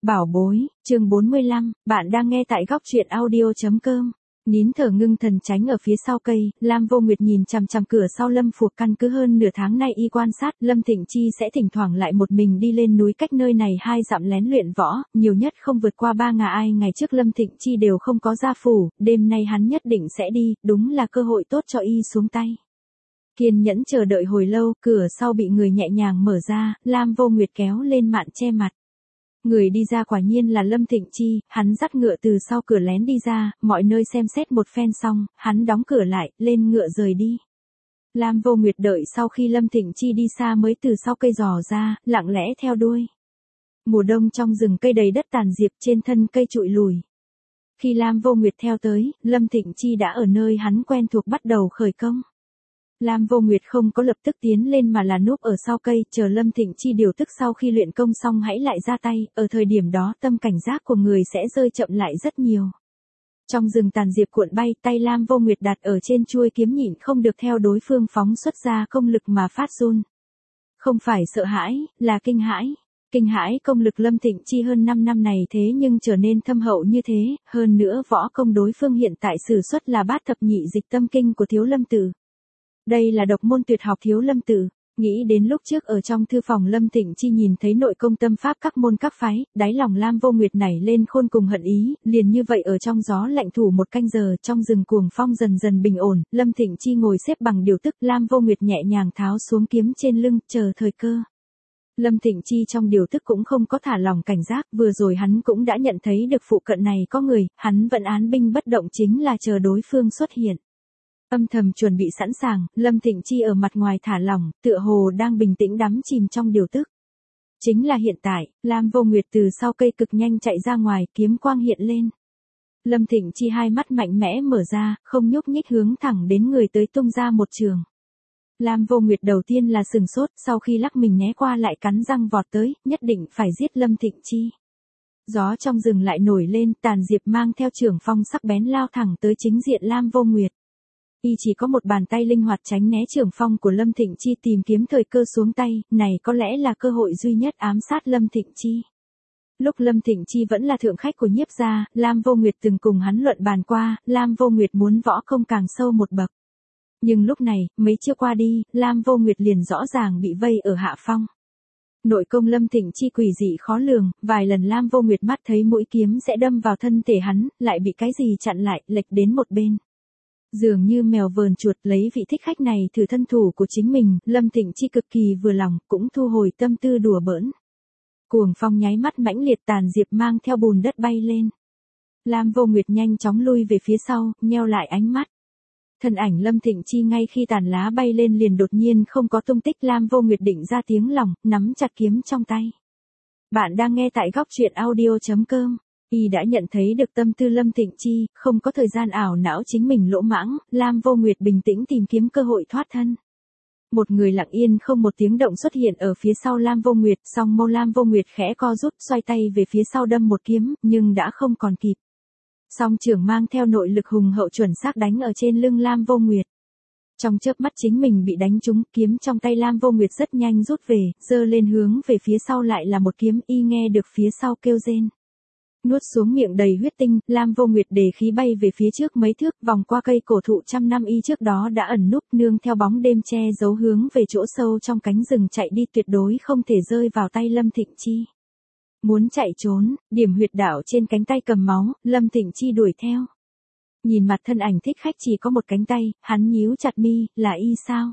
Bảo bối, chương 45, bạn đang nghe tại góc truyện audio.com. Nín thở ngưng thần tránh ở phía sau cây, Lam Vô Nguyệt nhìn chằm chằm cửa sau Lâm Phục căn cứ hơn nửa tháng nay y quan sát, Lâm Thịnh Chi sẽ thỉnh thoảng lại một mình đi lên núi cách nơi này 2 dặm lén luyện võ, nhiều nhất không vượt qua 3 ngày. Ngày trước Lâm Thịnh Chi đều không có gia phủ, đêm nay hắn nhất định sẽ đi, đúng là cơ hội tốt cho y xuống tay. Kiên nhẫn chờ đợi hồi lâu, cửa sau bị người nhẹ nhàng mở ra, Lam Vô Nguyệt kéo lên mạn che mặt. Người đi ra quả nhiên là Lâm Thịnh Chi, hắn dắt ngựa từ sau cửa lén đi ra, mọi nơi xem xét một phen xong, hắn đóng cửa lại, lên ngựa rời đi. Lam Vô Nguyệt đợi sau khi Lâm Thịnh Chi đi xa mới từ sau cây dò ra, lặng lẽ theo đuôi. Mùa đông trong rừng cây đầy đất tàn diệp trên thân cây trụi lùi. Khi Lam Vô Nguyệt theo tới, Lâm Thịnh Chi đã ở nơi hắn quen thuộc bắt đầu khởi công. Lam Vô Nguyệt không có lập tức tiến lên mà là núp ở sau cây, chờ Lâm Thịnh Chi điều tức sau khi luyện công xong hãy lại ra tay, ở thời điểm đó tâm cảnh giác của người sẽ rơi chậm lại rất nhiều. Trong rừng tàn diệp cuộn bay, tay Lam Vô Nguyệt đặt ở trên chuôi kiếm nhịn không được theo đối phương phóng xuất ra công lực mà phát run. Không phải sợ hãi, là kinh hãi. Kinh hãi công lực Lâm Thịnh Chi hơn 5 năm này thế nhưng trở nên thâm hậu như thế, hơn nữa võ công đối phương hiện tại sử xuất là Bát Thập Nhị Dịch Tâm Kinh của Thiếu Lâm Tự. Đây là độc môn tuyệt học Thiếu Lâm Tự. Nghĩ đến lúc trước ở trong thư phòng Lâm Thịnh Chi nhìn thấy nội công tâm pháp các môn các phái, đáy lòng Lam Vô Nguyệt nảy lên khôn cùng hận ý, liền như vậy ở trong gió lạnh thủ 1 canh giờ, trong rừng cuồng phong dần dần bình ổn, Lâm Thịnh Chi ngồi xếp bằng điều tức, Lam Vô Nguyệt nhẹ nhàng tháo xuống kiếm trên lưng, chờ thời cơ. Lâm Thịnh Chi trong điều tức cũng không có thả lỏng cảnh giác, vừa rồi hắn cũng đã nhận thấy được phụ cận này có người, hắn vẫn án binh bất động chính là chờ đối phương xuất hiện. Âm thầm chuẩn bị sẵn sàng, Lâm Thịnh Chi ở mặt ngoài thả lỏng, tựa hồ đang bình tĩnh đắm chìm trong điều tức. Chính là hiện tại, Lam Vô Nguyệt từ sau cây cực nhanh chạy ra ngoài, kiếm quang hiện lên. Lâm Thịnh Chi hai mắt mạnh mẽ mở ra, không nhúc nhích hướng thẳng đến người tới tung ra một trường. Lam Vô Nguyệt đầu tiên là sừng sốt, sau khi lắc mình né qua lại cắn răng vọt tới, nhất định phải giết Lâm Thịnh Chi. Gió trong rừng lại nổi lên, tàn diệp mang theo trường phong sắc bén lao thẳng tới chính diện Lam Vô Nguyệt. Y chỉ có một bàn tay linh hoạt tránh né trường phong của Lâm Thịnh Chi, tìm kiếm thời cơ xuống tay, này có lẽ là cơ hội duy nhất ám sát Lâm Thịnh Chi. Lúc Lâm Thịnh Chi vẫn là thượng khách của Nhiếp gia, Lam Vô Nguyệt từng cùng hắn luận bàn qua, Lam Vô Nguyệt muốn võ công càng sâu một bậc. Nhưng lúc này, mấy chiêu qua đi, Lam Vô Nguyệt liền rõ ràng bị vây ở hạ phong. Nội công Lâm Thịnh Chi quỷ dị khó lường, vài lần Lam Vô Nguyệt mắt thấy mũi kiếm sẽ đâm vào thân thể hắn, lại bị cái gì chặn lại, lệch đến một bên. Dường như mèo vờn chuột, lấy vị thích khách này thử thân thủ của chính mình, Lâm Thịnh Chi cực kỳ vừa lòng, cũng thu hồi tâm tư đùa bỡn. Cuồng phong nháy mắt mãnh liệt, tàn diệp mang theo bùn đất bay lên. Lam Vô Nguyệt nhanh chóng lui về phía sau, nheo lại ánh mắt. Thân ảnh Lâm Thịnh Chi ngay khi tàn lá bay lên liền đột nhiên không có tung tích, Lam Vô Nguyệt định ra tiếng lòng, nắm chặt kiếm trong tay. Bạn đang nghe tại góc truyện audio.com. Y đã nhận thấy được tâm tư Lâm Thịnh Chi, không có thời gian ảo não chính mình lỗ mãng, Lam Vô Nguyệt bình tĩnh tìm kiếm cơ hội thoát thân. Một người lặng yên không một tiếng động xuất hiện ở phía sau Lam Vô Nguyệt, song mâu Lam Vô Nguyệt khẽ co rút, xoay tay về phía sau đâm một kiếm, nhưng đã không còn kịp. Song trưởng mang theo nội lực hùng hậu chuẩn xác đánh ở trên lưng Lam Vô Nguyệt. Trong chớp mắt chính mình bị đánh trúng, kiếm trong tay Lam Vô Nguyệt rất nhanh rút về, giơ lên hướng về phía sau lại là một kiếm, y nghe được phía sau kêu rên. Nuốt xuống miệng đầy huyết tinh, Lam Vô Nguyệt đề khí bay về phía trước mấy thước, vòng qua cây cổ thụ trăm năm y trước đó đã ẩn núp, nương theo bóng đêm che giấu hướng về chỗ sâu trong cánh rừng chạy đi, tuyệt đối không thể rơi vào tay Lâm Thịnh Chi. Muốn chạy trốn, điểm huyệt đạo trên cánh tay cầm máu, Lâm Thịnh Chi đuổi theo. Nhìn mặt thân ảnh thích khách chỉ có một cánh tay, hắn nhíu chặt mi, là y sao?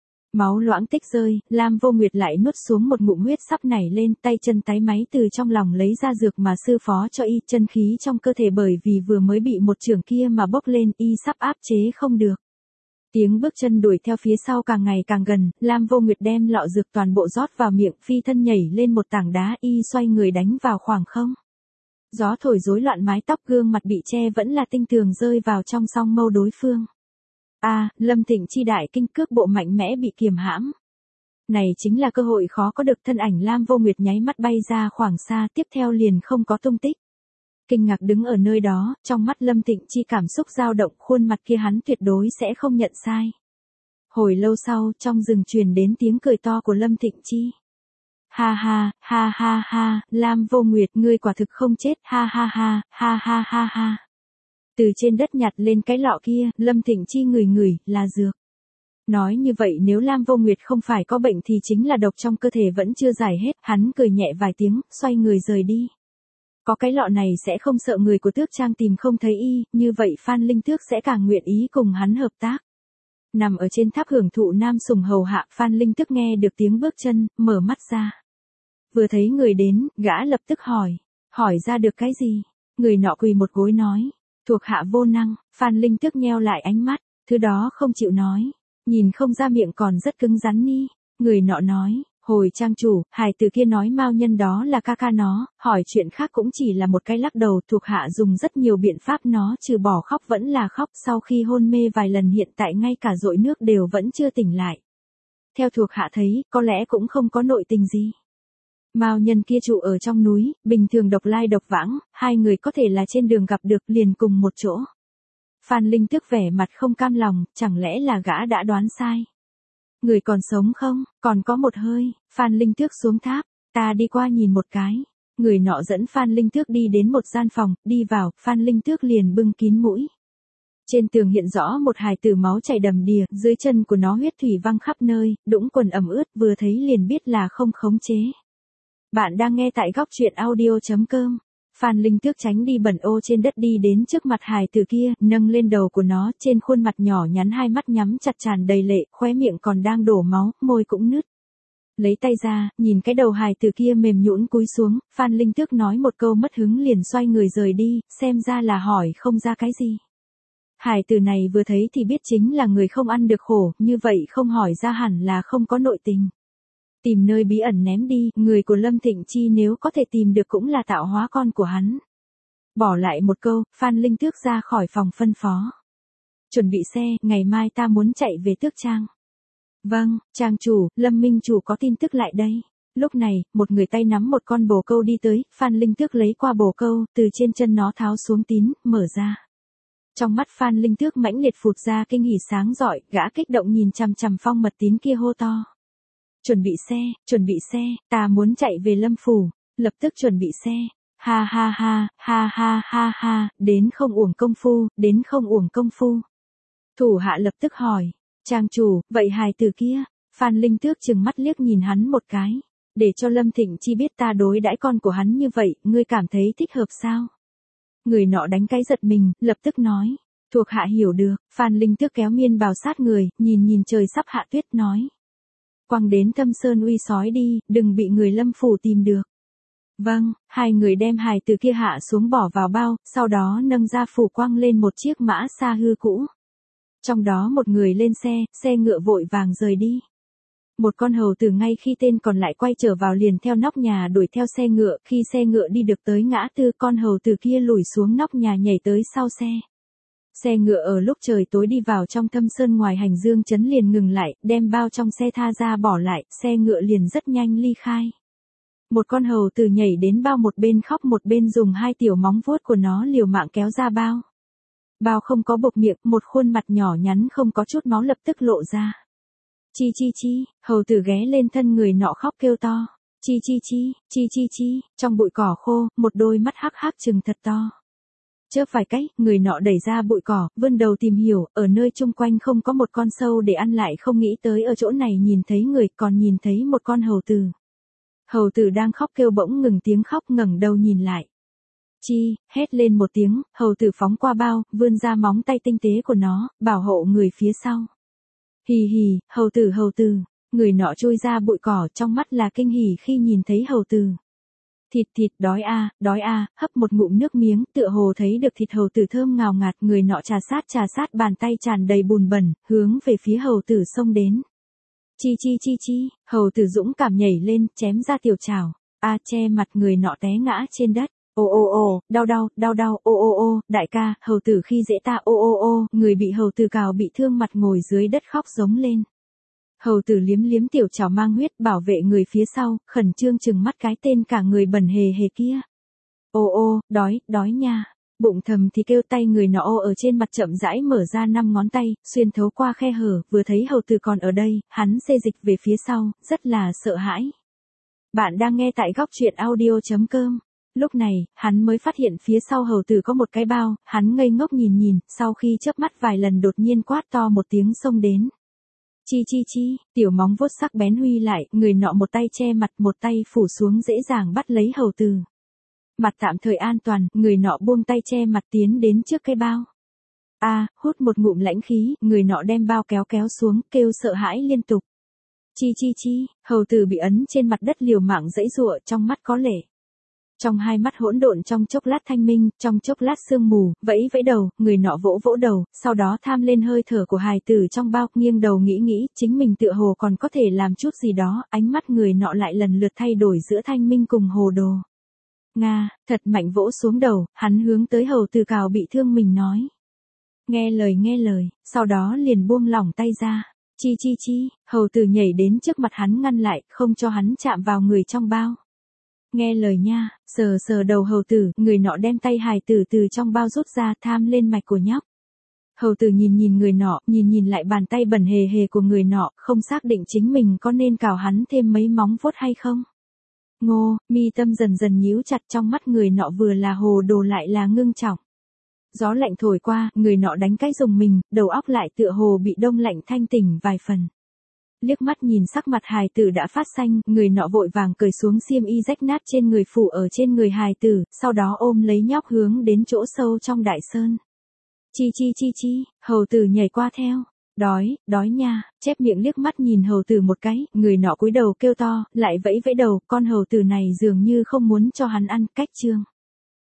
Máu loãng tích rơi, Lam Vô Nguyệt lại nuốt xuống một ngụm huyết sắp nảy lên, tay chân tái máy từ trong lòng lấy ra dược mà sư phó cho y, chân khí trong cơ thể bởi vì vừa mới bị một chưởng kia mà bốc lên, y sắp áp chế không được. Tiếng bước chân đuổi theo phía sau càng ngày càng gần, Lam Vô Nguyệt đem lọ dược toàn bộ rót vào miệng, phi thân nhảy lên một tảng đá, y xoay người đánh vào khoảng không. Gió thổi rối loạn mái tóc, gương mặt bị che vẫn là tinh tường rơi vào trong song mâu đối phương. Lâm Thịnh Chi đại kinh, cước bộ mạnh mẽ bị kiềm hãm. Này chính là cơ hội khó có được, thân ảnh Lam Vô Nguyệt nháy mắt bay ra khoảng xa, tiếp theo liền không có tung tích. Kinh ngạc đứng ở nơi đó, trong mắt Lâm Thịnh Chi cảm xúc dao động, khuôn mặt kia hắn tuyệt đối sẽ không nhận sai. Hồi lâu sau, trong rừng truyền đến tiếng cười to của Lâm Thịnh Chi. Ha ha, ha ha ha, Lam Vô Nguyệt, ngươi quả thực không chết, ha ha ha, ha ha ha ha. Từ trên đất nhặt lên cái lọ kia, Lâm Thịnh Chi ngửi, là dược. Nói như vậy nếu Lam Vô Nguyệt không phải có bệnh thì chính là độc trong cơ thể vẫn chưa giải hết, hắn cười nhẹ vài tiếng, xoay người rời đi. Có cái lọ này sẽ không sợ người của Tước Trang tìm không thấy y, như vậy Phan Linh Tước sẽ càng nguyện ý cùng hắn hợp tác. Nằm ở trên tháp hưởng thụ Nam Sùng hầu hạ, Phan Linh Tước nghe được tiếng bước chân, mở mắt ra. Vừa thấy người đến, gã lập tức hỏi ra được cái gì? Người nọ quỳ một gối nói, thuộc hạ vô năng. Phan Linh Tước nheo lại ánh mắt, thứ đó không chịu nói, nhìn không ra miệng còn rất cứng rắn ni. Người nọ nói, hồi trang chủ, hài từ kia nói Mao Nhân đó là ca ca nó, hỏi chuyện khác cũng chỉ là một cái lắc đầu, thuộc hạ dùng rất nhiều biện pháp nó trừ bỏ khóc vẫn là khóc, sau khi hôn mê vài lần hiện tại ngay cả dội nước đều vẫn chưa tỉnh lại. Theo thuộc hạ thấy, có lẽ cũng không có nội tình gì. Mao Nhân kia trụ ở trong núi, bình thường độc lai độc vãng, hai người có thể là trên đường gặp được liền cùng một chỗ. Phan Linh Tước vẻ mặt không cam lòng, chẳng lẽ là gã đã đoán sai. Người còn sống không, còn có một hơi. Phan Linh Tước xuống tháp, ta đi qua nhìn một cái. Người nọ dẫn Phan Linh Tước đi đến một gian phòng, đi vào, Phan Linh Tước liền bưng kín mũi. Trên tường hiện rõ một hài tử máu chảy đầm đìa, dưới chân của nó huyết thủy văng khắp nơi, đũng quần ẩm ướt, vừa thấy liền biết là không khống chế. Bạn đang nghe tại góc truyện audio.com. Phan Linh Tước tránh đi bẩn ô trên đất đi đến trước mặt hài tử kia, nâng lên đầu của nó, trên khuôn mặt nhỏ nhắn hai mắt nhắm chặt tràn đầy lệ, khóe miệng còn đang đổ máu, môi cũng nứt. Lấy tay ra, nhìn cái đầu hài tử kia mềm nhũn cúi xuống, Phan Linh Tước nói một câu mất hứng liền xoay người rời đi, xem ra là hỏi không ra cái gì. Hài tử này vừa thấy thì biết chính là người không ăn được khổ, như vậy không hỏi ra hẳn là không có nội tình. Tìm nơi bí ẩn ném đi, người của Lâm Thịnh Chi nếu có thể tìm được cũng là tạo hóa con của hắn. Bỏ lại một câu, Phan Linh Tước ra khỏi phòng phân phó. Chuẩn bị xe, ngày mai ta muốn chạy về Tước Trang. Vâng, trang chủ, Lâm Minh chủ có tin tức lại đây. Lúc này, một người tay nắm một con bồ câu đi tới, Phan Linh Tước lấy qua bồ câu, từ trên chân nó tháo xuống tín, mở ra. Trong mắt Phan Linh Tước mãnh liệt phụt ra kinh hỉ sáng rọi, gã kích động nhìn chằm chằm phong mật tín kia hô to. Chuẩn bị xe, ta muốn chạy về Lâm Phủ, lập tức chuẩn bị xe. Ha ha ha, ha ha ha ha, đến không uổng công phu, đến không uổng công phu. Thủ hạ lập tức hỏi, trang chủ, vậy hài tử kia? Phan Linh Tước trừng mắt liếc nhìn hắn một cái, để cho Lâm Thịnh Chi biết ta đối đãi con của hắn như vậy, ngươi cảm thấy thích hợp sao? Người nọ đánh cái giật mình, lập tức nói, thuộc hạ hiểu được. Phan Linh Tước kéo miên bào sát người, nhìn trời sắp hạ tuyết nói. Quăng đến Thâm Sơn uy sói đi, đừng bị người Lâm Phủ tìm được. Vâng, hai người đem hài tử kia hạ xuống bỏ vào bao, sau đó nâng ra phủ quăng lên một chiếc mã xa hư cũ. Trong đó một người lên xe ngựa vội vàng rời đi. Một con hầu tử ngay khi tên còn lại quay trở vào liền theo nóc nhà đuổi theo xe ngựa, khi xe ngựa đi được tới ngã tư con hầu tử kia lùi xuống nóc nhà nhảy tới sau xe. Xe ngựa ở lúc trời tối đi vào trong Thâm Sơn ngoài hành dương trấn liền ngừng lại, đem bao trong xe tha ra bỏ lại, xe ngựa liền rất nhanh ly khai. Một con hầu tử nhảy đến bao một bên khóc một bên dùng hai tiểu móng vuốt của nó liều mạng kéo ra bao. Bao không có bộc miệng, một khuôn mặt nhỏ nhắn không có chút máu lập tức lộ ra. Chi, hầu tử ghé lên thân người nọ khóc kêu to. Chi, trong bụi cỏ khô, một đôi mắt hắc hắc trừng thật to. Chớp vài cách, người nọ đẩy ra bụi cỏ, vươn đầu tìm hiểu, ở nơi chung quanh không có một con sâu để ăn lại không nghĩ tới ở chỗ này nhìn thấy người, còn nhìn thấy một con hầu tử. Hầu tử đang khóc kêu bỗng ngừng tiếng khóc ngẩng đầu nhìn lại. Chi, hét lên một tiếng, hầu tử phóng qua bao, vươn ra móng tay tinh tế của nó, bảo hộ người phía sau. Hì, hầu tử, người nọ chui ra bụi cỏ trong mắt là kinh hỉ khi nhìn thấy hầu tử. Thịt, đói a, hấp một ngụm nước miếng, tựa hồ thấy được thịt hầu tử thơm ngào ngạt, người nọ trà sát bàn tay tràn đầy bùn bẩn, hướng về phía hầu tử xông đến. Chi, hầu tử dũng cảm nhảy lên, chém ra tiểu trảo, che mặt người nọ té ngã trên đất. Ô, đau, ô, đại ca, hầu tử khi dễ ta, ô, người bị hầu tử cào bị thương mặt ngồi dưới đất khóc giống lên. Hầu tử liếm tiểu trảo mang huyết bảo vệ người phía sau, khẩn trương trừng mắt cái tên cả người bẩn hề kia. Ô, đói nha. Bụng thầm thì kêu tay người nọ ở trên mặt chậm rãi mở ra 5 ngón tay, xuyên thấu qua khe hở, vừa thấy hầu tử còn ở đây, hắn xê dịch về phía sau, rất là sợ hãi. Bạn đang nghe tại góc truyện audio.com. Lúc này, hắn mới phát hiện phía sau hầu tử có một cái bao, hắn ngây ngốc nhìn, sau khi chớp mắt vài lần đột nhiên quát to một tiếng xông đến. Chi chi chi, tiểu móng vuốt sắc bén huy lại, người nọ một tay che mặt một tay phủ xuống dễ dàng bắt lấy hầu tử. Mặt tạm thời an toàn, người nọ buông tay che mặt tiến đến trước cái bao. Hút một ngụm lãnh khí, người nọ đem bao kéo xuống, kêu sợ hãi liên tục. Chi chi chi, hầu tử bị ấn trên mặt đất liều mạng giãy giụa, trong mắt có lệ. Trong hai mắt hỗn độn trong chốc lát thanh minh, trong chốc lát sương mù, vẫy đầu, người nọ vỗ đầu, sau đó tham lên hơi thở của hài tử trong bao, nghiêng đầu nghĩ, chính mình tựa hồ còn có thể làm chút gì đó, ánh mắt người nọ lại lần lượt thay đổi giữa thanh minh cùng hồ đồ. Nga, thật mạnh vỗ xuống đầu, hắn hướng tới hầu tử cào bị thương mình nói. Nghe lời, sau đó liền buông lỏng tay ra. Chi chi chi, hầu tử nhảy đến trước mặt hắn ngăn lại, không cho hắn chạm vào người trong bao. Nghe lời nha, sờ đầu hầu tử, người nọ đem tay hài tử từ trong bao rút ra, tham lên mạch của nhóc. Hầu tử nhìn người nọ, nhìn lại bàn tay bẩn hề của người nọ, không xác định chính mình có nên cào hắn thêm mấy móng vuốt hay không. Ngô, mi tâm dần nhíu chặt, trong mắt người nọ vừa là hồ đồ lại là ngưng trọng. Gió lạnh thổi qua, người nọ đánh cái rùng mình, đầu óc lại tựa hồ bị đông lạnh thanh tỉnh vài phần. Liếc mắt nhìn sắc mặt hài tử đã phát xanh, người nọ vội vàng cởi xuống xiêm y rách nát trên người phủ ở trên người hài tử, sau đó ôm lấy nhóc hướng đến chỗ sâu trong đại sơn. Chi chi, hầu tử nhảy qua theo. Đói nha, chép miệng liếc mắt nhìn hầu tử một cái, người nọ cúi đầu kêu to, lại vẫy đầu, con hầu tử này dường như không muốn cho hắn ăn, cách chương.